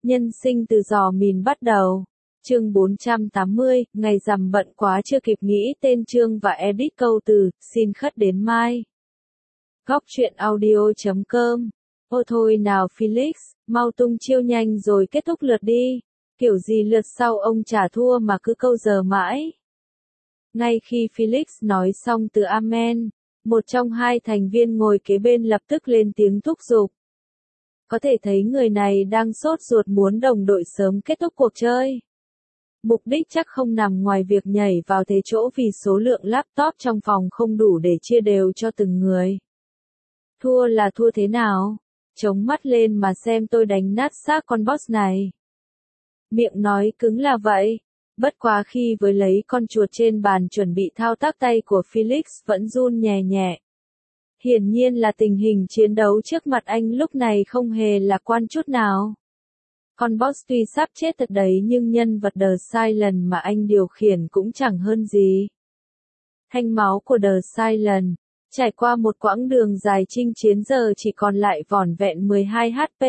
Nhân sinh từ giò mìn bắt đầu. Chương 480, ngày rằm bận quá chưa kịp nghĩ tên chương và edit câu từ, xin khất đến mai. Góc truyện audio.com. Ô thôi nào Felix, mau tung chiêu nhanh rồi kết thúc lượt đi. Kiểu gì lượt sau ông trả thua mà cứ câu giờ mãi. Ngay khi Felix nói xong từ Amen, một trong hai thành viên ngồi kế bên lập tức lên tiếng thúc giục. Có thể thấy người này đang sốt ruột muốn đồng đội sớm kết thúc cuộc chơi. Mục đích chắc không nằm ngoài việc nhảy vào thế chỗ vì số lượng laptop trong phòng không đủ để chia đều cho từng người. Thua là thua thế nào? Chống mắt lên mà xem tôi đánh nát xác con boss này. Miệng nói cứng là vậy. Bất quá khi với lấy con chuột trên bàn chuẩn bị thao tác tay của Felix vẫn run nhẹ nhẹ. Hiển nhiên là tình hình chiến đấu trước mặt anh lúc này không hề lạc quan chút nào. Con boss tuy sắp chết thật đấy nhưng nhân vật The Silent mà anh điều khiển cũng chẳng hơn gì. Thanh máu của The Silent, trải qua một quãng đường dài chinh chiến giờ chỉ còn lại vỏn vẹn 12 HP.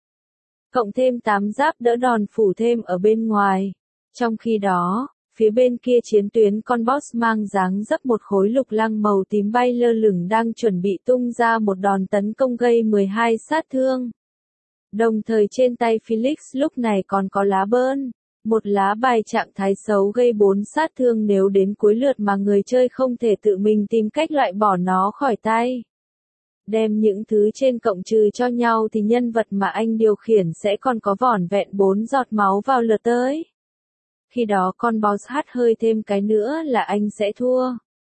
Cộng thêm 8 giáp đỡ đòn phủ thêm ở bên ngoài. Trong khi đó, phía bên kia chiến tuyến con boss mang dáng dấp một khối lục lăng màu tím bay lơ lửng đang chuẩn bị tung ra một đòn tấn công gây 12 sát thương. Đồng thời trên tay Felix lúc này còn có lá bơn, một lá bài trạng thái xấu gây 4 sát thương nếu đến cuối lượt mà người chơi không thể tự mình tìm cách loại bỏ nó khỏi tay. Đem những thứ trên cộng trừ cho nhau thì nhân vật mà anh điều khiển sẽ còn có vỏn vẹn 4 giọt máu vào lượt tới. Khi đó con boss hắt hơi thêm cái nữa là anh sẽ thua.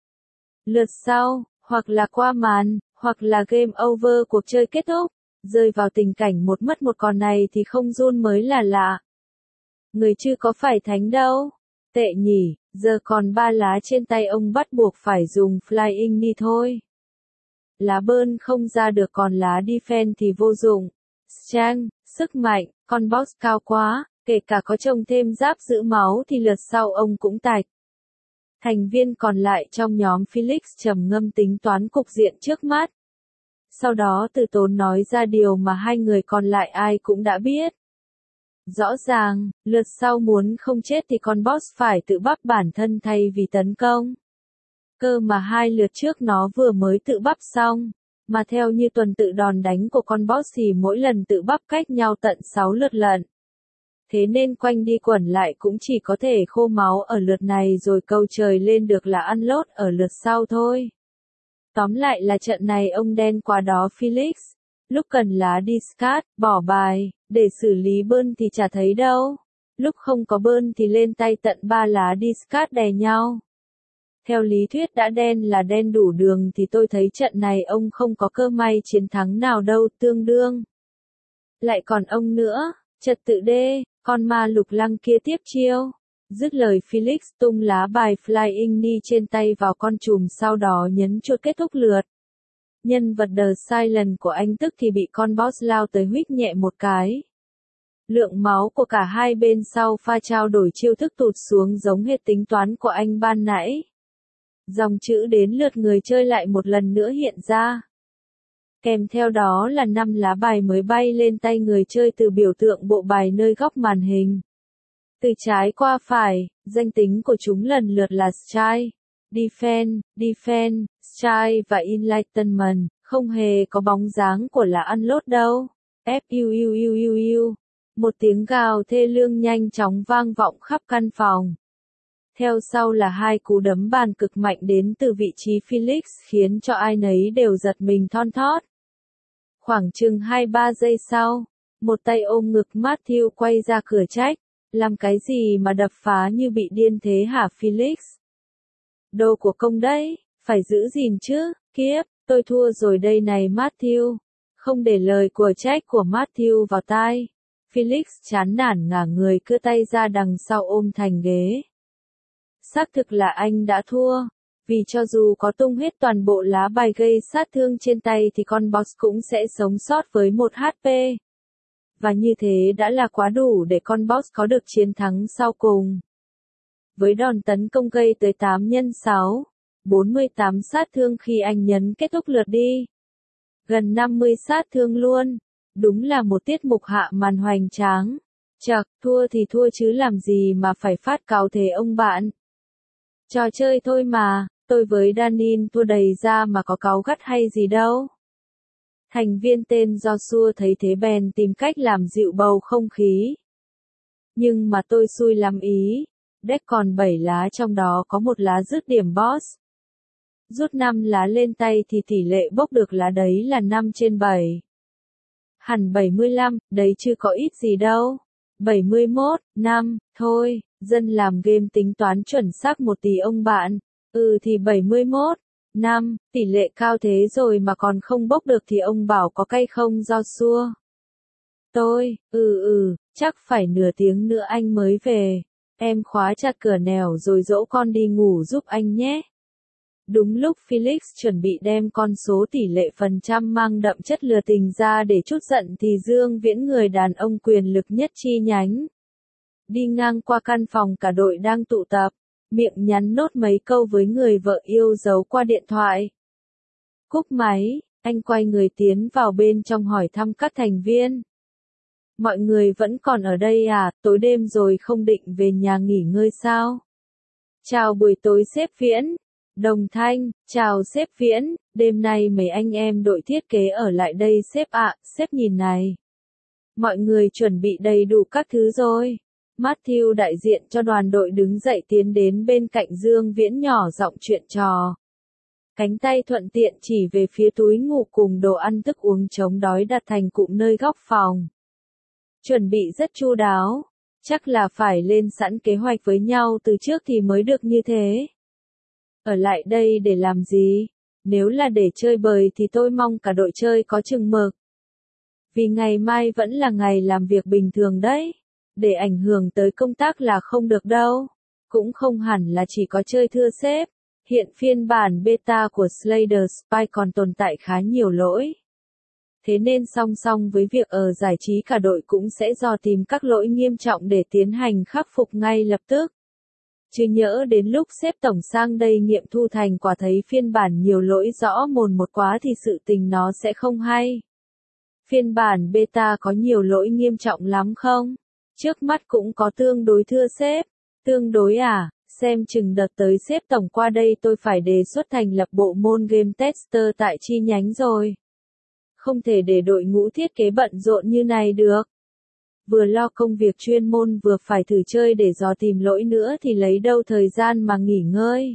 Lượt sau, hoặc là qua màn, hoặc là game over cuộc chơi kết thúc. Rơi vào tình cảnh một mất một còn này thì không run mới là lạ. Người chưa có phải thánh đâu. Tệ nhỉ, giờ còn 3 lá trên tay ông bắt buộc phải dùng flying đi thôi. Lá bơn không ra được còn lá defense thì vô dụng. Strength, sức mạnh, con boss cao quá, kể cả có trồng thêm giáp giữ máu thì lượt sau ông cũng tạch. Thành viên còn lại trong nhóm Felix trầm ngâm tính toán cục diện trước mắt. Sau đó từ tốn nói ra điều mà hai người còn lại ai cũng đã biết. Rõ ràng, lượt sau muốn không chết thì con boss phải tự bắp bản thân thay vì tấn công. Cơ mà hai lượt trước nó vừa mới tự bắp xong, mà theo như tuần tự đòn đánh của con boss thì mỗi lần tự bắp cách nhau tận 6 lượt lận. Thế nên quanh đi quẩn lại cũng chỉ có thể khô máu ở lượt này rồi câu trời lên được là ăn lốt ở lượt sau thôi. Tóm lại là trận này ông đen qua đó Felix. Lúc cần lá discard, bỏ bài, để xử lý bơn thì chả thấy đâu. Lúc không có bơn thì lên tay tận 3 lá discard đè nhau. Theo lý thuyết đã đen là đen đủ đường thì tôi thấy trận này ông không có cơ may chiến thắng nào đâu tương đương. Lại còn ông nữa, trật tự đê, con ma lục lăng kia tiếp chiêu. Dứt lời Felix tung lá bài Flying Knee trên tay vào con trùm sau đó nhấn chuột kết thúc lượt. Nhân vật The Silent của anh tức thì bị con boss lao tới huých nhẹ một cái. Lượng máu của cả hai bên sau pha trao đổi chiêu thức tụt xuống giống hệt tính toán của anh ban nãy. Dòng chữ đến lượt người chơi lại một lần nữa hiện ra. Kèm theo đó là 5 lá bài mới bay lên tay người chơi từ biểu tượng bộ bài nơi góc màn hình. Từ trái qua phải, danh tính của chúng lần lượt là Strike, Defend, Strike và Enlightenment, không hề có bóng dáng của là Unload đâu. Fuuuuuu. Một tiếng gào thê lương nhanh chóng vang vọng khắp căn phòng. Theo sau là hai cú đấm bàn cực mạnh đến từ vị trí Felix khiến cho ai nấy đều giật mình thon thót. Khoảng chừng 2-3 giây sau, một tay ôm ngực Matthew quay ra cửa trách. Làm cái gì mà đập phá như bị điên thế hả Felix? Đồ của công đấy, phải giữ gìn chứ, kiếp, tôi thua rồi đây này Matthew. Không để lời của trách của Matthew vào tai. Felix chán nản ngả người cưa tay ra đằng sau ôm thành ghế. Xác thực là anh đã thua. Vì cho dù có tung hết toàn bộ lá bài gây sát thương trên tay thì con boss cũng sẽ sống sót với 1 HP. Và như thế đã là quá đủ để con boss có được chiến thắng sau cùng. Với đòn tấn công gây tới 8x6, 48 sát thương khi anh nhấn kết thúc lượt đi. Gần 50 sát thương luôn. Đúng là một tiết mục hạ màn hoành tráng. Chậc, thua thì thua chứ làm gì mà phải phát cáu thế ông bạn. Trò chơi thôi mà, tôi với Danin thua đầy ra mà có cáu gắt hay gì đâu. Thành viên tên Joshua thấy thế bèn tìm cách làm dịu bầu không khí. Nhưng mà tôi xui lắm ý. Deck còn 7 lá trong đó có một lá dứt điểm boss. Rút 5 lá lên tay thì tỷ lệ bốc được lá đấy là 5/7. Hẳn 75, đấy chứ có ít gì đâu. 71, 5, thôi, dân làm game tính toán chuẩn xác một tí ông bạn. Thì 71, 5, tỷ lệ cao thế rồi mà còn không bốc được thì ông bảo có cay không Joshua? Tôi, chắc phải nửa tiếng nữa anh mới về. Em khóa chặt cửa nẻo rồi dỗ con đi ngủ giúp anh nhé. Đúng lúc Felix chuẩn bị đem con số tỷ lệ phần trăm mang đậm chất lừa tình ra để trút giận thì Dương Viễn, người đàn ông quyền lực nhất chi nhánh, đi ngang qua căn phòng cả đội đang tụ tập, miệng nhắn nốt mấy câu với người vợ yêu dấu qua điện thoại. Cúp máy, anh quay người tiến vào bên trong hỏi thăm các thành viên. Mọi người vẫn còn ở đây à, tối đêm rồi không định về nhà nghỉ ngơi sao? Chào buổi tối sếp Viễn. Đồng Thanh, chào sếp Viễn, đêm nay mấy anh em đội thiết kế ở lại đây sếp ạ, sếp nhìn này. Mọi người chuẩn bị đầy đủ các thứ rồi. Matthew đại diện cho đoàn đội đứng dậy tiến đến bên cạnh Dương Viễn nhỏ giọng chuyện trò. Cánh tay thuận tiện chỉ về phía túi ngủ cùng đồ ăn thức uống chống đói đặt thành cụm nơi góc phòng. Chuẩn bị rất chu đáo, chắc là phải lên sẵn kế hoạch với nhau từ trước thì mới được như thế. Ở lại đây để làm gì? Nếu là để chơi bời thì tôi mong cả đội chơi có chừng mực. Vì ngày mai vẫn là ngày làm việc bình thường đấy. Để ảnh hưởng tới công tác là không được đâu. Cũng không hẳn là chỉ có chơi thưa sếp. Hiện phiên bản beta của Slay the Spy còn tồn tại khá nhiều lỗi. Thế nên song song với việc ở giải trí cả đội cũng sẽ dò tìm các lỗi nghiêm trọng để tiến hành khắc phục ngay lập tức. Chứ nhỡ đến lúc sếp tổng sang đây nghiệm thu thành quả thấy phiên bản nhiều lỗi rõ mồn một quá thì sự tình nó sẽ không hay. Phiên bản beta có nhiều lỗi nghiêm trọng lắm không? Trước mắt cũng có tương đối thưa sếp. Tương đối à? Xem chừng đợt tới sếp tổng qua đây tôi phải đề xuất thành lập bộ môn game tester tại chi nhánh rồi. Không thể để đội ngũ thiết kế bận rộn như này được. Vừa lo công việc chuyên môn vừa phải thử chơi để dò tìm lỗi nữa thì lấy đâu thời gian mà nghỉ ngơi.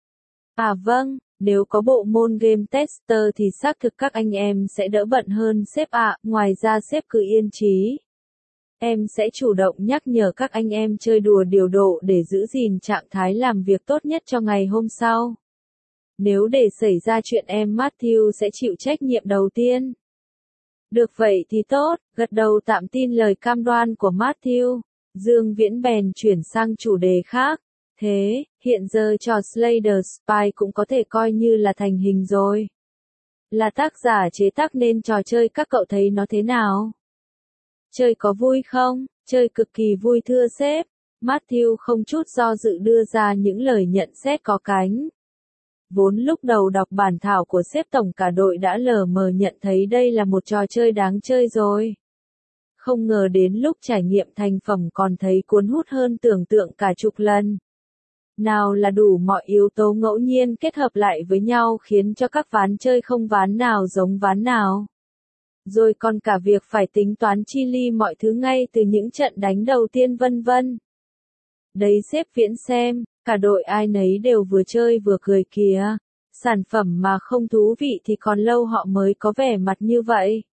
À vâng, nếu có bộ môn game tester thì xác thực các anh em sẽ đỡ bận hơn sếp ạ, ngoài ra sếp cứ yên trí. Em sẽ chủ động nhắc nhở các anh em chơi đùa điều độ để giữ gìn trạng thái làm việc tốt nhất cho ngày hôm sau. Nếu để xảy ra chuyện em Matthew sẽ chịu trách nhiệm đầu tiên. Được vậy thì tốt, gật đầu tạm tin lời cam đoan của Matthew. Dương Viễn bèn chuyển sang chủ đề khác. Thế, hiện giờ trò Slay the Spy cũng có thể coi như là thành hình rồi. Là tác giả chế tác nên trò chơi các cậu thấy nó thế nào? Chơi có vui không? Chơi cực kỳ vui thưa sếp. Matthew không chút do dự đưa ra những lời nhận xét có cánh. Vốn lúc đầu đọc bản thảo của sếp tổng cả đội đã lờ mờ nhận thấy đây là một trò chơi đáng chơi rồi. Không ngờ đến lúc trải nghiệm thành phẩm còn thấy cuốn hút hơn tưởng tượng cả chục lần. Nào là đủ mọi yếu tố ngẫu nhiên kết hợp lại với nhau khiến cho các ván chơi không ván nào giống ván nào. Rồi còn cả việc phải tính toán chi li mọi thứ ngay từ những trận đánh đầu tiên vân vân. Đấy sếp Viễn xem, cả đội ai nấy đều vừa chơi vừa cười kìa. Sản phẩm mà không thú vị thì còn lâu họ mới có vẻ mặt như vậy.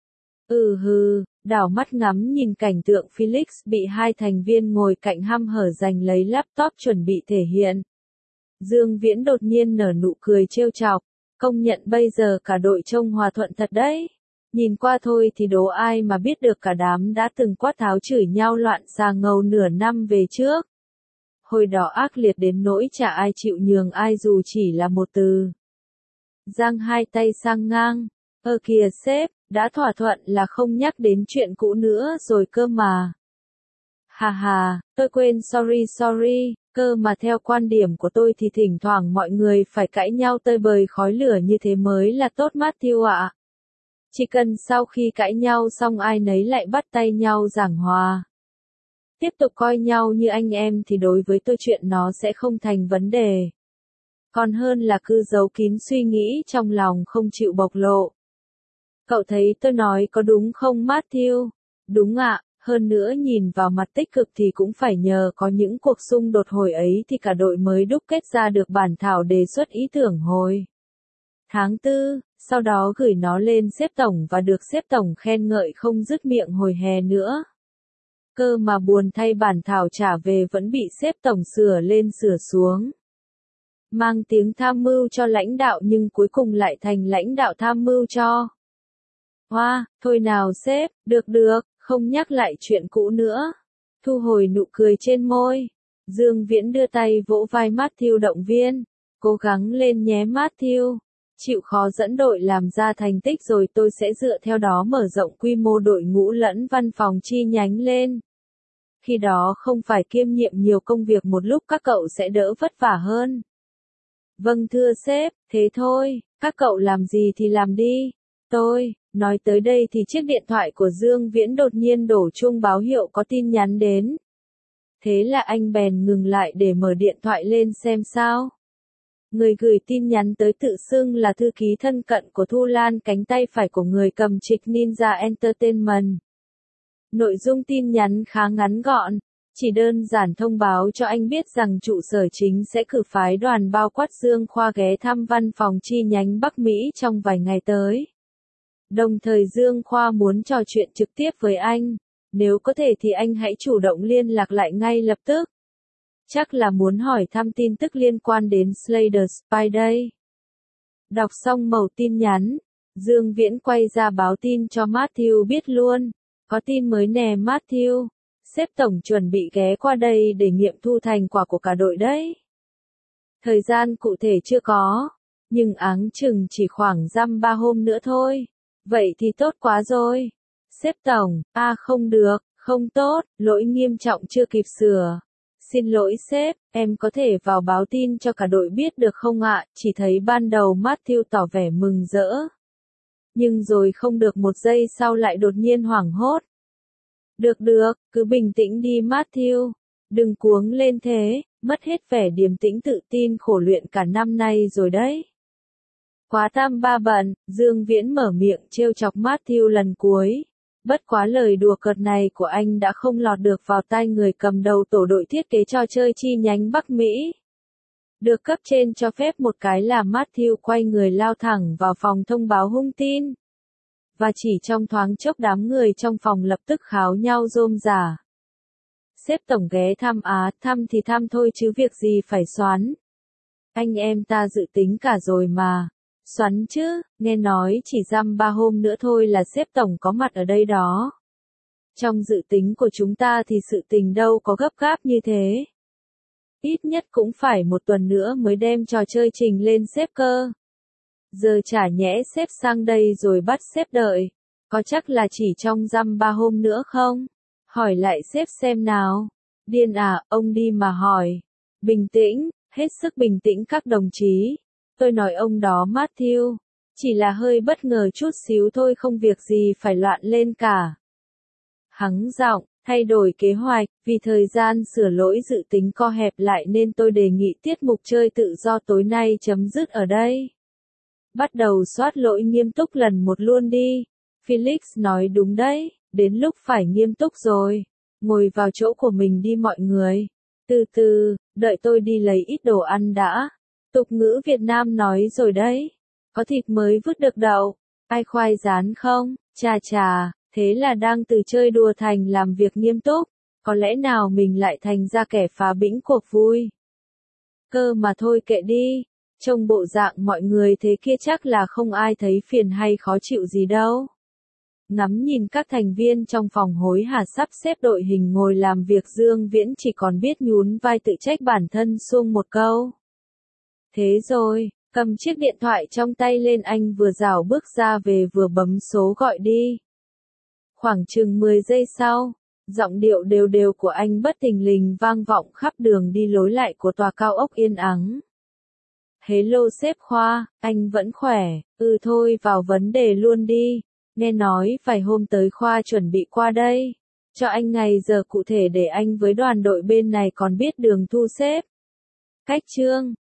Đảo mắt ngắm nhìn cảnh tượng Felix bị hai thành viên ngồi cạnh hăm hở giành lấy laptop chuẩn bị thể hiện. Dương Viễn đột nhiên nở nụ cười trêu chọc, công nhận bây giờ cả đội trông hòa thuận thật đấy. Nhìn qua thôi thì đố ai mà biết được cả đám đã từng quát tháo chửi nhau loạn xà ngầu nửa năm về trước. Hồi đó ác liệt đến nỗi chả ai chịu nhường ai dù chỉ là một từ. Giang hai tay sang ngang. Kìa sếp, đã thỏa thuận là không nhắc đến chuyện cũ nữa rồi cơ mà. Hà, tôi quên sorry, cơ mà theo quan điểm của tôi thì thỉnh thoảng mọi người phải cãi nhau tơi bời khói lửa như thế mới là tốt Matthew ạ. Chỉ cần sau khi cãi nhau xong ai nấy lại bắt tay nhau giảng hòa. Tiếp tục coi nhau như anh em thì đối với tôi chuyện nó sẽ không thành vấn đề. Còn hơn là cứ giấu kín suy nghĩ trong lòng không chịu bộc lộ. Cậu thấy tôi nói có đúng không Matthew? Đúng ạ, hơn nữa nhìn vào mặt tích cực thì cũng phải nhờ có những cuộc xung đột hồi ấy thì cả đội mới đúc kết ra được bản thảo đề xuất ý tưởng hồi tháng 4, sau đó gửi nó lên sếp tổng và được sếp tổng khen ngợi không dứt miệng hồi hè nữa. Cơ mà buồn thay bản thảo trả về vẫn bị sếp tổng sửa lên sửa xuống. Mang tiếng tham mưu cho lãnh đạo nhưng cuối cùng lại thành lãnh đạo tham mưu cho. Hoa, thôi nào sếp, được, không nhắc lại chuyện cũ nữa. Thu hồi nụ cười trên môi. Dương Viễn đưa tay vỗ vai Matthew động viên. Cố gắng lên nhé Matthew. Chịu khó dẫn đội làm ra thành tích rồi tôi sẽ dựa theo đó mở rộng quy mô đội ngũ lẫn văn phòng chi nhánh lên. Khi đó không phải kiêm nhiệm nhiều công việc một lúc các cậu sẽ đỡ vất vả hơn. Vâng thưa sếp, thế thôi, các cậu làm gì thì làm đi. Nói tới đây thì chiếc điện thoại của Dương Viễn đột nhiên đổ chuông báo hiệu có tin nhắn đến. Thế là anh bèn ngừng lại để mở điện thoại lên xem sao. Người gửi tin nhắn tới tự xưng là thư ký thân cận của Thu Lan, cánh tay phải của người cầm trịch Ninja Entertainment. Nội dung tin nhắn khá ngắn gọn, chỉ đơn giản thông báo cho anh biết rằng trụ sở chính sẽ cử phái đoàn bao quát Dương Khoa ghé thăm văn phòng chi nhánh Bắc Mỹ trong vài ngày tới. Đồng thời Dương Khoa muốn trò chuyện trực tiếp với anh, nếu có thể thì anh hãy chủ động liên lạc lại ngay lập tức. Chắc là muốn hỏi thăm tin tức liên quan đến Slay the Spy đây. Đọc xong mẩu tin nhắn, Dương Viễn quay ra báo tin cho Matthew biết luôn. Có tin mới nè Matthew, sếp tổng chuẩn bị ghé qua đây để nghiệm thu thành quả của cả đội đấy. Thời gian cụ thể chưa có, nhưng áng chừng chỉ khoảng dăm 3 hôm nữa thôi. Vậy thì tốt quá rồi. Sếp tổng, không được, không tốt, lỗi nghiêm trọng chưa kịp sửa. Xin lỗi sếp, em có thể vào báo tin cho cả đội biết được không ạ? Chỉ thấy ban đầu Matthew tỏ vẻ mừng rỡ. Nhưng rồi không được một giây sau lại đột nhiên hoảng hốt. Được, cứ bình tĩnh đi Matthew. Đừng cuống lên thế, mất hết vẻ điềm tĩnh tự tin khổ luyện cả năm nay rồi đấy. Quá tam ba bận, Dương Viễn mở miệng trêu chọc Matthew lần cuối. Bất quá lời đùa cợt này của anh đã không lọt được vào tai người cầm đầu tổ đội thiết kế trò chơi chi nhánh Bắc Mỹ. Được cấp trên cho phép một cái là Matthew quay người lao thẳng vào phòng thông báo hung tin. Và chỉ trong thoáng chốc đám người trong phòng lập tức kháo nhau rôm rả. Sếp tổng ghé thăm thăm thì thăm thôi chứ việc gì phải xoắn. Anh em ta dự tính cả rồi mà. Xoắn chứ, nghe nói chỉ dăm 3 hôm nữa thôi là sếp tổng có mặt ở đây đó. Trong dự tính của chúng ta thì sự tình đâu có gấp gáp như thế. Ít nhất cũng phải 1 tuần nữa mới đem trò chơi trình lên sếp cơ. Giờ chả nhẽ sếp sang đây rồi bắt sếp đợi. Có chắc là chỉ trong dăm 3 hôm nữa không? Hỏi lại sếp xem nào. Điên à, ông đi mà hỏi. Bình tĩnh, hết sức bình tĩnh các đồng chí. Tôi nói ông đó Matthew. Chỉ là hơi bất ngờ chút xíu thôi, không việc gì phải loạn lên cả. Hắng giọng, thay đổi kế hoạch, vì thời gian sửa lỗi dự tính co hẹp lại nên tôi đề nghị tiết mục chơi tự do tối nay chấm dứt ở đây. Bắt đầu soát lỗi nghiêm túc lần một luôn đi. Felix nói đúng đấy, đến lúc phải nghiêm túc rồi. Ngồi vào chỗ của mình đi mọi người. Từ từ, đợi tôi đi lấy ít đồ ăn đã. Tục ngữ Việt Nam nói rồi đấy. Có thịt mới vứt được đậu. Ai khoai rán không? Chà, thế là đang từ chơi đùa thành làm việc nghiêm túc. Có lẽ nào mình lại thành ra kẻ phá bĩnh cuộc vui. Cơ mà thôi kệ đi. Trông bộ dạng mọi người thế kia chắc là không ai thấy phiền hay khó chịu gì đâu. Ngắm nhìn các thành viên trong phòng hối hả sắp xếp đội hình ngồi làm việc, Dương Viễn chỉ còn biết nhún vai tự trách bản thân xuông một câu. Thế rồi, cầm chiếc điện thoại trong tay lên, anh vừa rảo bước ra về vừa bấm số gọi đi. Khoảng chừng 10 giây sau, giọng điệu đều đều của anh bất thình lình vang vọng khắp đường đi lối lại của tòa cao ốc yên ắng. Hello sếp Khoa, anh vẫn khỏe, thôi vào vấn đề luôn đi. Nghe nói vài hôm tới Khoa chuẩn bị qua đây. Cho anh ngày giờ cụ thể để anh với đoàn đội bên này còn biết đường thu xếp. Cách chương